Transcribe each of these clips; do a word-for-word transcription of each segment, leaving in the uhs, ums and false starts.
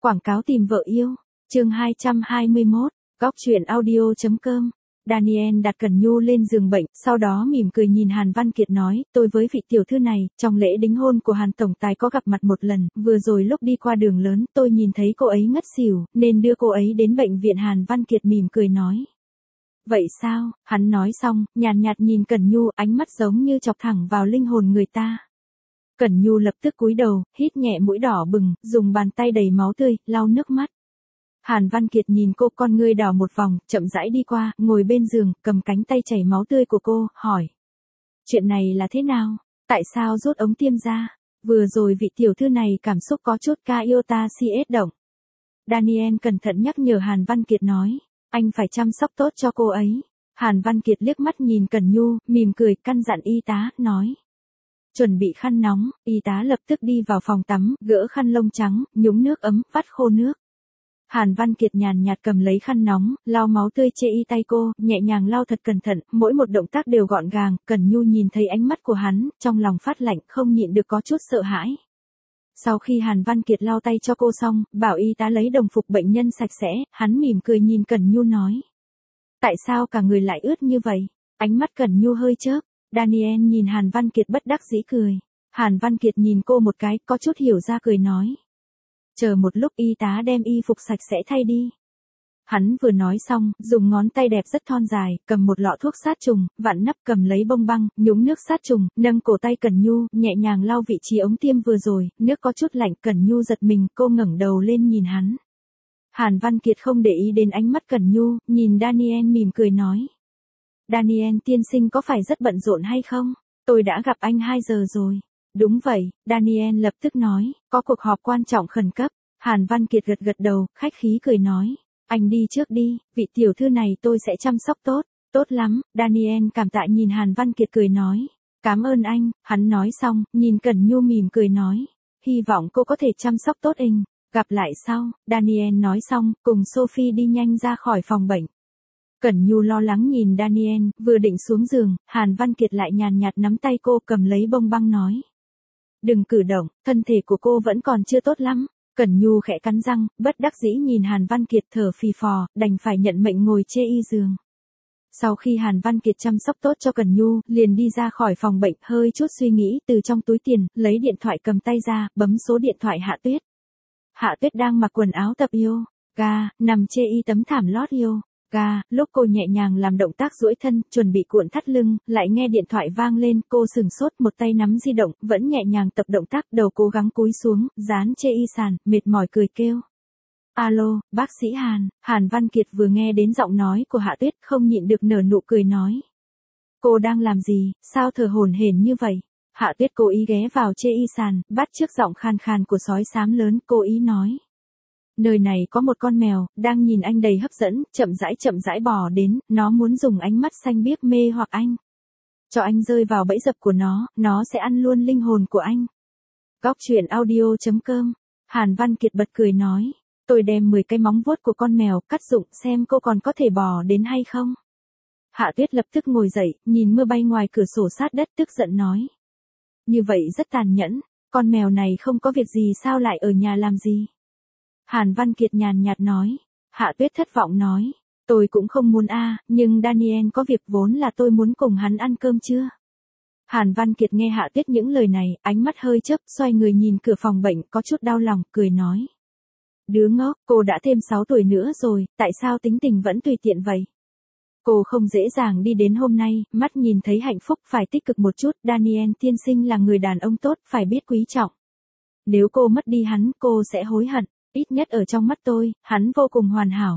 Quảng cáo tìm vợ yêu. Chương hai trăm hai mươi mốt. Góc truyện audio.com. Daniel đặt Cẩn Nhu lên giường bệnh, sau đó mỉm cười nhìn Hàn Văn Kiệt nói, tôi với vị tiểu thư này, trong lễ đính hôn của Hàn Tổng Tài có gặp mặt một lần, vừa rồi lúc đi qua đường lớn, tôi nhìn thấy cô ấy ngất xỉu, nên đưa cô ấy đến bệnh viện. Hàn Văn Kiệt mỉm cười nói. Vậy sao? Hắn nói xong, nhàn nhạt, nhạt nhìn Cẩn Nhu, ánh mắt giống như chọc thẳng vào linh hồn người ta. Cẩn Nhu lập tức cúi đầu, hít nhẹ mũi đỏ bừng, dùng bàn tay đầy máu tươi, lau nước mắt. Hàn Văn Kiệt nhìn cô, con ngươi đảo một vòng, chậm rãi đi qua, ngồi bên giường, cầm cánh tay chảy máu tươi của cô, hỏi. Chuyện này là thế nào? Tại sao rút ống tiêm ra? Vừa rồi vị tiểu thư này cảm xúc có chút ca yêu ta si ết động. Daniel cẩn thận nhắc nhở Hàn Văn Kiệt nói, anh phải chăm sóc tốt cho cô ấy. Hàn Văn Kiệt liếc mắt nhìn Cẩn Nhu, mỉm cười, căn dặn y tá, nói. Chuẩn bị khăn nóng, y tá lập tức đi vào phòng tắm, gỡ khăn lông trắng, nhúng nước ấm, vắt khô nước. Hàn Văn Kiệt nhàn nhạt cầm lấy khăn nóng, lau máu tươi chê y tay cô, nhẹ nhàng lau thật cẩn thận, mỗi một động tác đều gọn gàng. Cẩn Nhu nhìn thấy ánh mắt của hắn, trong lòng phát lạnh, không nhịn được có chút sợ hãi. Sau khi Hàn Văn Kiệt lau tay cho cô xong, bảo y tá lấy đồng phục bệnh nhân sạch sẽ, hắn mỉm cười nhìn Cẩn Nhu nói. Tại sao cả người lại ướt như vậy? Ánh mắt Cẩn Nhu hơi chớp. Daniel nhìn Hàn Văn Kiệt bất đắc dĩ cười. Hàn Văn Kiệt nhìn cô một cái, có chút hiểu ra cười nói. Chờ một lúc, y tá đem y phục sạch sẽ thay đi. Hắn vừa nói xong, dùng ngón tay đẹp rất thon dài, cầm một lọ thuốc sát trùng, vặn nắp, cầm lấy bông băng, nhúng nước sát trùng, nâng cổ tay Cẩn Nhu, nhẹ nhàng lau vị trí ống tiêm vừa rồi, nước có chút lạnh. Cẩn Nhu giật mình, cô ngẩng đầu lên nhìn hắn. Hàn Văn Kiệt không để ý đến ánh mắt Cẩn Nhu, nhìn Daniel mỉm cười nói. Daniel tiên sinh có phải rất bận rộn hay không? Tôi đã gặp anh hai giờ rồi. Đúng vậy, Daniel lập tức nói, có cuộc họp quan trọng khẩn cấp. Hàn Văn Kiệt gật gật đầu, khách khí cười nói, anh đi trước đi, vị tiểu thư này tôi sẽ chăm sóc tốt. Tốt lắm, Daniel cảm tạ nhìn Hàn Văn Kiệt cười nói, cảm ơn anh. Hắn nói xong, nhìn Cẩn Nhu mỉm cười nói, hy vọng cô có thể chăm sóc tốt anh. Gặp lại sau. Daniel nói xong, cùng Sophie đi nhanh ra khỏi phòng bệnh. Cẩn Nhu lo lắng nhìn Daniel, vừa định xuống giường, Hàn Văn Kiệt lại nhàn nhạt nắm tay cô, cầm lấy bông băng nói. Đừng cử động, thân thể của cô vẫn còn chưa tốt lắm. Cẩn Nhu khẽ cắn răng, bất đắc dĩ nhìn Hàn Văn Kiệt thở phì phò, đành phải nhận mệnh ngồi chê y giường. Sau khi Hàn Văn Kiệt chăm sóc tốt cho Cẩn Nhu, liền đi ra khỏi phòng bệnh, hơi chút suy nghĩ, từ trong túi tiền, lấy điện thoại cầm tay ra, bấm số điện thoại Hạ Tuyết. Hạ Tuyết đang mặc quần áo tập yoga, nằm chê y tấm thảm lót yoga, lúc cô nhẹ nhàng làm động tác duỗi thân, chuẩn bị cuộn thắt lưng, lại nghe điện thoại vang lên, cô sừng sốt, một tay nắm di động, vẫn nhẹ nhàng tập động tác, đầu cố gắng cúi xuống, dán chê y sàn, mệt mỏi cười kêu. Alo, bác sĩ Hàn. Hàn Văn Kiệt vừa nghe đến giọng nói của Hạ Tuyết, không nhịn được nở nụ cười nói. Cô đang làm gì, sao thở hổn hển như vậy? Hạ Tuyết cố ý ghé vào chê y sàn, bắt chước giọng khàn khàn của sói xám lớn, cố ý nói. Nơi này có một con mèo, đang nhìn anh đầy hấp dẫn, chậm rãi chậm rãi bò đến, nó muốn dùng ánh mắt xanh biếc mê hoặc anh. Cho anh rơi vào bẫy dập của nó, nó sẽ ăn luôn linh hồn của anh. Góc truyện audio.com. Hàn Văn Kiệt bật cười nói. Tôi đem mười cái móng vuốt của con mèo, cắt dụng, xem cô còn có thể bò đến hay không. Hạ Tuyết lập tức ngồi dậy, nhìn mưa bay ngoài cửa sổ sát đất, tức giận nói. Như vậy rất tàn nhẫn, con mèo này không có việc gì sao lại ở nhà làm gì? Hàn Văn Kiệt nhàn nhạt nói. Hạ Tuyết thất vọng nói. Tôi cũng không muốn a, nhưng Daniel có việc, vốn là tôi muốn cùng hắn ăn cơm trưa. Hàn Văn Kiệt nghe Hạ Tuyết những lời này, ánh mắt hơi chớp, xoay người nhìn cửa phòng bệnh, có chút đau lòng, cười nói. Đứa ngốc, cô đã thêm sáu tuổi nữa rồi, tại sao tính tình vẫn tùy tiện vậy? Cô không dễ dàng đi đến hôm nay, mắt nhìn thấy hạnh phúc, phải tích cực một chút. Daniel tiên sinh là người đàn ông tốt, phải biết quý trọng. Nếu cô mất đi hắn, cô sẽ hối hận, ít nhất ở trong mắt tôi, hắn vô cùng hoàn hảo.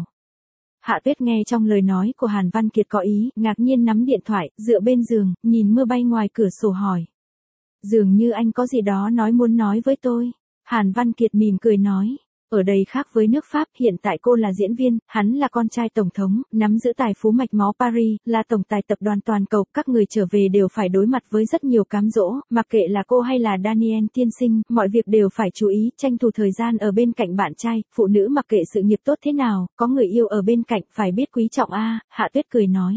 Hạ Tuyết nghe trong lời nói của Hàn Văn Kiệt có ý, ngạc nhiên nắm điện thoại, dựa bên giường, nhìn mưa bay ngoài cửa sổ hỏi. Dường như anh có gì đó nói muốn nói với tôi. Hàn Văn Kiệt mỉm cười nói. Ở đây khác với nước Pháp, hiện tại cô là diễn viên, hắn là con trai tổng thống, nắm giữ tài phú mạch máu Paris, là tổng tài tập đoàn toàn cầu, các người trở về đều phải đối mặt với rất nhiều cám dỗ, mặc kệ là cô hay là Daniel tiên sinh, mọi việc đều phải chú ý, tranh thủ thời gian ở bên cạnh bạn trai, phụ nữ mặc kệ sự nghiệp tốt thế nào, có người yêu ở bên cạnh, phải biết quý trọng a. Hạ Tuyết cười nói.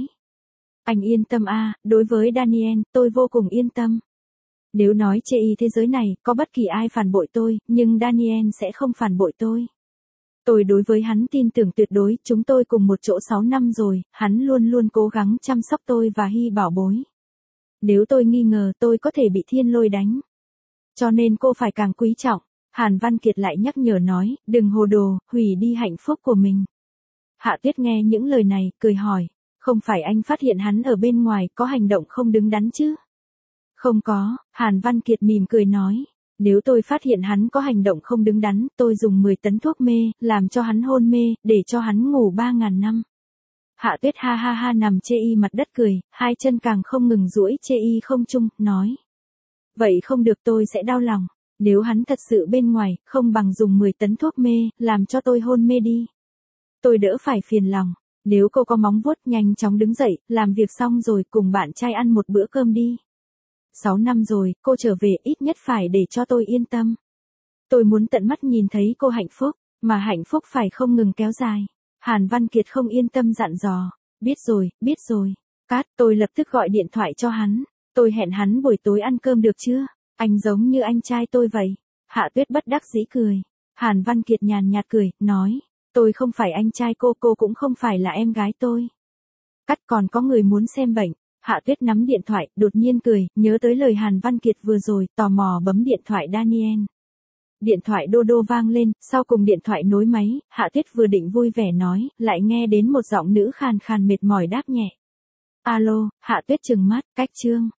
Anh yên tâm a, đối với Daniel, tôi vô cùng yên tâm. Nếu nói chê y thế giới này, có bất kỳ ai phản bội tôi, nhưng Daniel sẽ không phản bội tôi. Tôi đối với hắn tin tưởng tuyệt đối, chúng tôi cùng một chỗ sáu năm rồi, hắn luôn luôn cố gắng chăm sóc tôi và Hy bảo bối. Nếu tôi nghi ngờ tôi có thể bị thiên lôi đánh. Cho nên cô phải càng quý trọng. Hàn Văn Kiệt lại nhắc nhở nói, đừng hồ đồ, hủy đi hạnh phúc của mình. Hạ Tuyết nghe những lời này, cười hỏi, không phải anh phát hiện hắn ở bên ngoài có hành động không đứng đắn chứ? Không có, Hàn Văn Kiệt mỉm cười nói, nếu tôi phát hiện hắn có hành động không đứng đắn, tôi dùng mười tấn thuốc mê, làm cho hắn hôn mê, để cho hắn ngủ ba ngàn năm. Hạ Tuyết ha ha ha nằm chê y mặt đất cười, hai chân càng không ngừng duỗi chê y không chung, nói. Vậy không được, tôi sẽ đau lòng. Nếu hắn thật sự bên ngoài, không bằng dùng mười tấn thuốc mê, làm cho tôi hôn mê đi. Tôi đỡ phải phiền lòng. Nếu cô có móng vuốt, nhanh chóng đứng dậy, làm việc xong rồi cùng bạn trai ăn một bữa cơm đi. Sáu năm rồi, cô trở về ít nhất phải để cho tôi yên tâm. Tôi muốn tận mắt nhìn thấy cô hạnh phúc, mà hạnh phúc phải không ngừng kéo dài. Hàn Văn Kiệt không yên tâm dặn dò. Biết rồi, biết rồi. Cát, tôi lập tức gọi điện thoại cho hắn. Tôi hẹn hắn buổi tối ăn cơm được chưa? Anh giống như anh trai tôi vậy. Hạ Tuyết bất đắc dĩ cười. Hàn Văn Kiệt nhàn nhạt cười, nói. Tôi không phải anh trai cô, cô cũng không phải là em gái tôi. Cắt, còn có người muốn xem bệnh. Hạ Tuyết nắm điện thoại, đột nhiên cười, nhớ tới lời Hàn Văn Kiệt vừa rồi, tò mò bấm điện thoại Daniel. Điện thoại đô đô vang lên, sau cùng điện thoại nối máy, Hạ Tuyết vừa định vui vẻ nói, lại nghe đến một giọng nữ khàn khàn mệt mỏi đáp nhẹ. Alo, Hạ Tuyết trừng mắt, Cách Trương.